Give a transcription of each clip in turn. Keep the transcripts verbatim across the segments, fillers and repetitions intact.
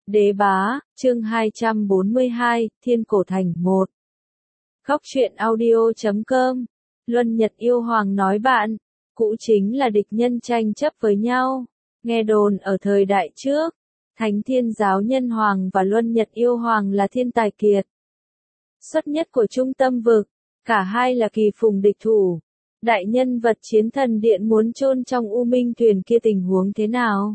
Đế bá, chương hai trăm bốn mươi hai, Thiên Cổ Thành một. Góc truyện audio chấm com. Luân Nhật Yêu Hoàng nói bạn, cũ chính là địch nhân tranh chấp với nhau. Nghe đồn ở thời đại trước, Thánh Thiên Giáo Nhân Hoàng và Luân Nhật Yêu Hoàng là thiên tài kiệt xuất nhất của Trung Tâm Vực, cả hai là kỳ phùng địch thủ. Đại nhân vật Chiến Thần Điện muốn chôn trong U Minh Thuyền kia tình huống thế nào?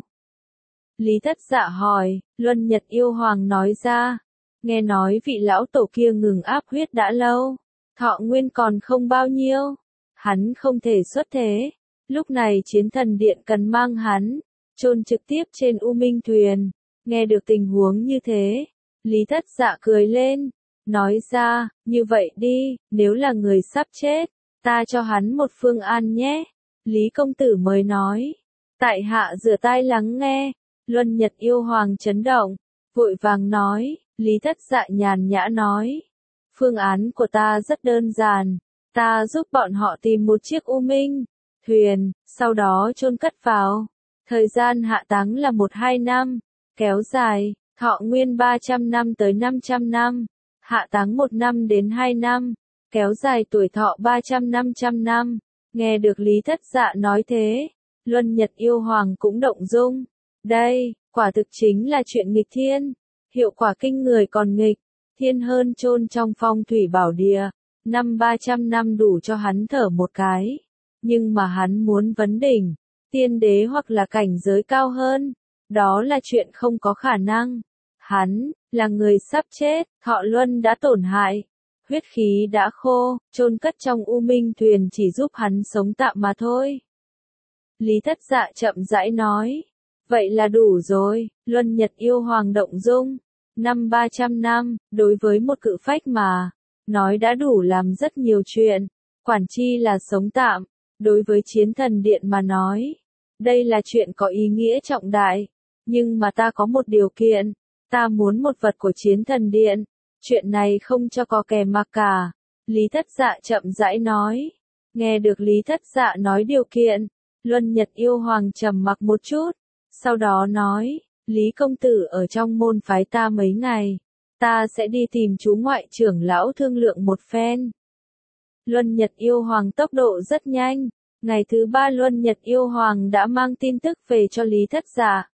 Lý Thất Dạ hỏi. Luân Nhật Yêu Hoàng nói ra, nghe nói vị lão tổ kia ngừng áp huyết đã lâu, thọ nguyên còn không bao nhiêu, hắn không thể xuất thế, lúc này Chiến Thần Điện cần mang hắn chôn trực tiếp trên U Minh Thuyền. Nghe được tình huống như thế, Lý Thất Dạ cười lên, nói ra, như vậy đi, nếu là người sắp chết, ta cho hắn một phương an nhé. Lý công tử mới nói, tại hạ rửa tai lắng nghe. Luân Nhật Yêu Hoàng chấn động, vội vàng nói. Lý Thất Dạ nhàn nhã nói, phương án của ta rất đơn giản, ta giúp bọn họ tìm một chiếc U Minh Thuyền, sau đó chôn cất vào. Thời gian hạ táng là một hai năm, kéo dài, thọ nguyên ba trăm năm tới năm trăm năm, hạ táng một năm đến hai năm, kéo dài tuổi thọ ba trăm năm trăm năm. Nghe được Lý Thất Dạ nói thế, Luân Nhật Yêu Hoàng cũng động dung. Đây, quả thực chính là chuyện nghịch thiên, hiệu quả kinh người còn nghịch thiên hơn chôn trong phong thủy bảo địa. Năm ba trăm năm đủ cho hắn thở một cái, nhưng mà hắn muốn vấn đỉnh, tiên đế hoặc là cảnh giới cao hơn, đó là chuyện không có khả năng. Hắn, là người sắp chết, thọ luân đã tổn hại, huyết khí đã khô, chôn cất trong U Minh Thuyền chỉ giúp hắn sống tạm mà thôi. Lý Thất Dạ chậm rãi nói. Vậy là đủ rồi. Luân Nhật Yêu Hoàng động dung. Năm ba trăm năm, đối với một cự phách mà nói đã đủ làm rất nhiều chuyện, quản chi là sống tạm. Đối với Chiến Thần Điện mà nói, đây là chuyện có ý nghĩa trọng đại. Nhưng mà ta có một điều kiện, ta muốn một vật của Chiến Thần Điện. Chuyện này không cho có kẻ mặc cả. Lý Thất Dạ chậm rãi nói. Nghe được Lý Thất Dạ nói điều kiện, Luân Nhật Yêu Hoàng trầm mặc một chút. Sau đó nói, Lý công tử ở trong môn phái ta mấy ngày, ta sẽ đi tìm chú ngoại trưởng lão thương lượng một phen. Luân Nhật Yêu Hoàng tốc độ rất nhanh, ngày thứ ba Luân Nhật Yêu Hoàng đã mang tin tức về cho Lý Thất Dạ.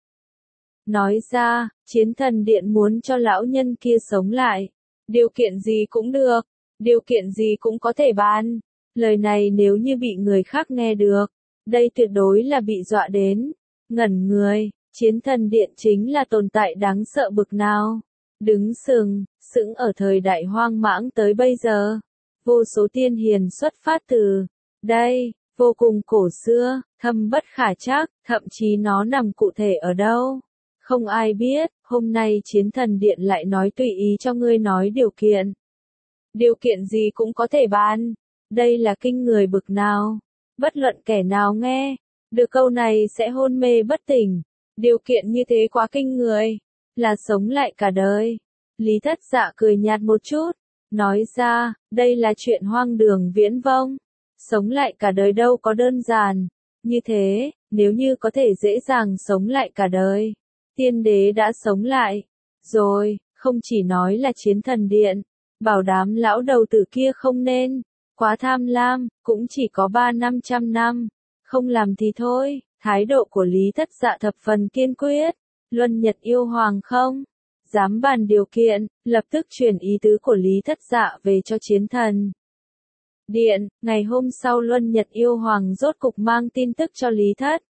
Nói ra, Chiến Thần Điện muốn cho lão nhân kia sống lại, điều kiện gì cũng được, điều kiện gì cũng có thể bàn. Lời này nếu như bị người khác nghe được, đây tuyệt đối là bị dọa đến. Ngẩn người, Chiến Thần Điện chính là tồn tại đáng sợ bực nào. Đứng sừng, sững ở thời đại hoang mãng tới bây giờ. Vô số tiên hiền xuất phát từ đây, vô cùng cổ xưa, thâm bất khả trắc, thậm chí nó nằm cụ thể ở đâu. Không ai biết, hôm nay Chiến Thần Điện lại nói tùy ý cho ngươi nói điều kiện. Điều kiện gì cũng có thể bàn. Đây là kinh người bực nào. Bất luận kẻ nào nghe được câu này sẽ hôn mê bất tỉnh. Điều kiện như thế quá kinh người, là sống lại cả đời. Lý Thất Dạ cười nhạt một chút, nói ra, đây là chuyện hoang đường viễn vông. Sống lại cả đời đâu có đơn giản như thế. Nếu như có thể dễ dàng sống lại cả đời, tiên đế đã sống lại rồi. Không chỉ nói là Chiến Thần Điện, bảo đảm lão đầu tử kia không nên quá tham lam, cũng chỉ có ba năm trăm năm. Không làm thì thôi. Thái độ của Lý Thất Dạ thập phần kiên quyết. Luân Nhật Yêu Hoàng không dám bàn điều kiện, lập tức chuyển ý tứ của Lý Thất Dạ về cho Chiến Thần Điện. Ngày hôm sau Luân Nhật Yêu Hoàng rốt cục mang tin tức cho Lý Thất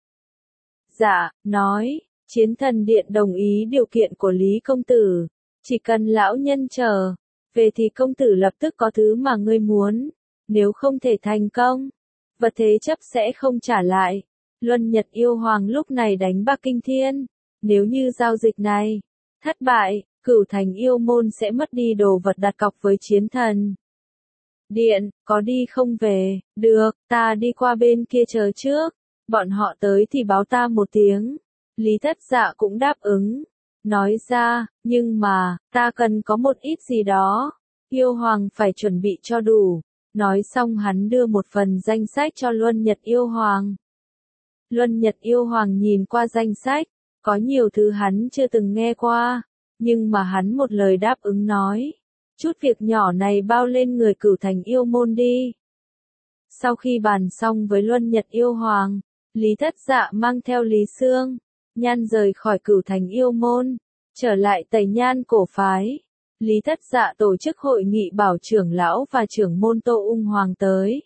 Dạ, nói, Chiến Thần Điện đồng ý điều kiện của Lý công tử, chỉ cần lão nhân trở về thì công tử lập tức có thứ mà ngươi muốn, nếu không thể thành công, vật thế chấp sẽ không trả lại. Luân Nhật Yêu Hoàng lúc này đánh bạc kinh thiên, nếu như giao dịch này thất bại, Cửu Thành Yêu Môn sẽ mất đi đồ vật đặt cọc với Chiến Thần Điện. Có đi không về? Được, ta đi qua bên kia chờ trước, bọn họ tới thì báo ta một tiếng. Lý Thất Dạ cũng đáp ứng, nói ra, nhưng mà, ta cần có một ít gì đó, Yêu Hoàng phải chuẩn bị cho đủ. Nói xong hắn đưa một phần danh sách cho Luân Nhật Yêu Hoàng. Luân Nhật Yêu Hoàng nhìn qua danh sách, có nhiều thứ hắn chưa từng nghe qua, Nhưng mà hắn một lời đáp ứng nói, chút việc nhỏ này bao lên người Cửu Thành yêu môn đi. Sau khi bàn xong với Luân Nhật yêu hoàng, Lý Thất Dạ mang theo Lý Xương, Nhan rời khỏi Cửu Thành yêu môn, trở lại Tây Nhan cổ phái. Lý Thất Dạ tổ chức hội nghị bảo trưởng lão và trưởng môn Tô Ung Hoàng tới.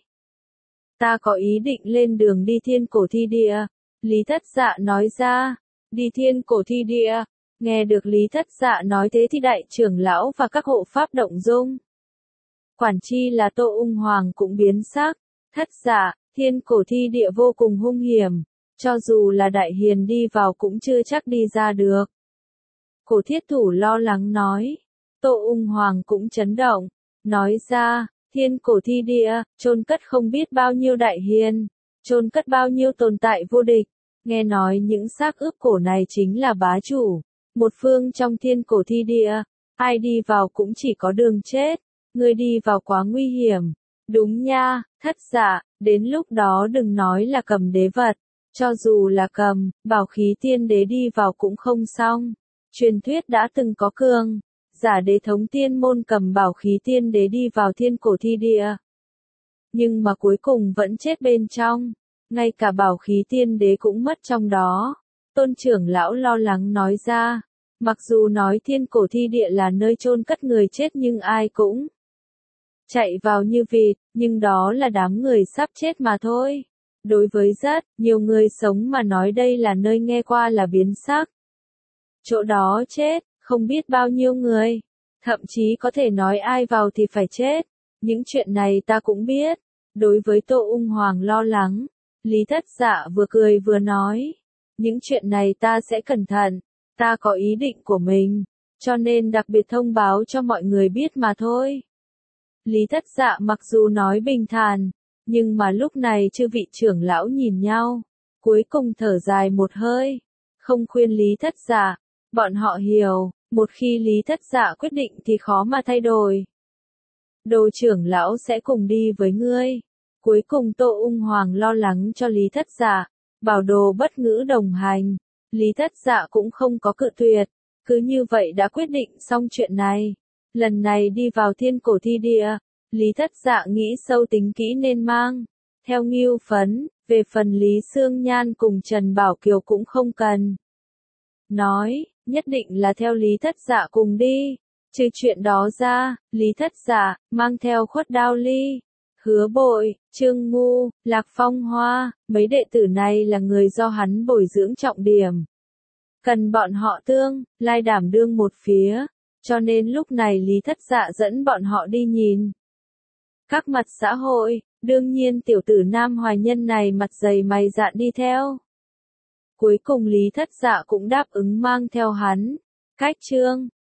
Ta có ý định lên đường đi Thiên Cổ Thi Địa, Lý Thất Dạ nói ra. Đi Thiên Cổ Thi Địa, nghe được Lý Thất Dạ nói thế thì đại trưởng lão và các hộ pháp động dung. Quản chi là Tô Ung Hoàng cũng biến sắc, Thất Dạ, Thiên Cổ Thi Địa vô cùng hung hiểm, cho dù là đại hiền đi vào cũng chưa chắc đi ra được. Cổ Thiết Thủ lo lắng nói, Tô Ung Hoàng cũng chấn động, nói ra, Thiên Cổ Thi Địa, chôn cất không biết bao nhiêu đại hiền, chôn cất bao nhiêu tồn tại vô địch, nghe nói những xác ướp cổ này chính là bá chủ, một phương trong Thiên Cổ Thi Địa, ai đi vào cũng chỉ có đường chết, người đi vào quá nguy hiểm. Đúng nha, Thất Dạ, đến lúc đó đừng nói là cầm đế vật, cho dù là cầm, bảo khí tiên đế đi vào cũng không xong. Truyền thuyết đã từng có cường giả đế thống tiên môn cầm bảo khí tiên đế đi vào Thiên Cổ Thi Địa. Nhưng mà cuối cùng vẫn chết bên trong, ngay cả bảo khí tiên đế cũng mất trong đó. Tôn trưởng lão lo lắng nói ra, mặc dù nói Thiên Cổ Thi Địa là nơi chôn cất người chết nhưng ai cũng chạy vào như vịt, nhưng đó là đám người sắp chết mà thôi. Đối với rất nhiều người sống mà nói đây là nơi nghe qua là biến sắc. Chỗ đó chết, không biết bao nhiêu người, thậm chí có thể nói ai vào thì phải chết. Những chuyện này ta cũng biết. Đối với Tô Ung Hoàng lo lắng, Lý Thất Dạ vừa cười vừa nói, những chuyện này ta sẽ cẩn thận, ta có ý định của mình, cho nên đặc biệt thông báo cho mọi người biết mà thôi. Lý Thất Dạ mặc dù nói bình thản, nhưng mà lúc này chư vị trưởng lão nhìn nhau, cuối cùng thở dài một hơi, không khuyên Lý Thất Dạ, bọn họ hiểu, một khi Lý Thất Dạ quyết định thì khó mà thay đổi. Đồ trưởng lão sẽ cùng đi với ngươi. Cuối cùng Tô Ung Hoàng lo lắng cho Lý Thất Dạ, bảo đồ bất ngữ đồng hành. Lý Thất Dạ cũng không có cự tuyệt, cứ như vậy đã quyết định xong chuyện này. Lần này đi vào Thiên Cổ Thi Địa, Lý Thất Dạ nghĩ sâu tính kỹ nên mang theo Ngưu Phấn, về phần Lý Xương Nhan cùng Trần Bảo Kiều cũng không cần. Nói, nhất định là theo Lý Thất Dạ cùng đi. Trừ chuyện đó ra, Lý Thất Dạ mang theo Khuất Đao Ly, Hứa Bội, Trương Ngu, Lạc Phong Hoa, mấy đệ tử này là người do hắn bồi dưỡng trọng điểm. Cần bọn họ tương lai đảm đương một phía, cho nên lúc này Lý Thất Dạ dẫn bọn họ đi nhìn các mặt xã hội, đương nhiên tiểu tử Nam Hoài Nhân này mặt dày mày dạn đi theo. Cuối cùng Lý Thất Dạ cũng đáp ứng mang theo hắn. Cách chương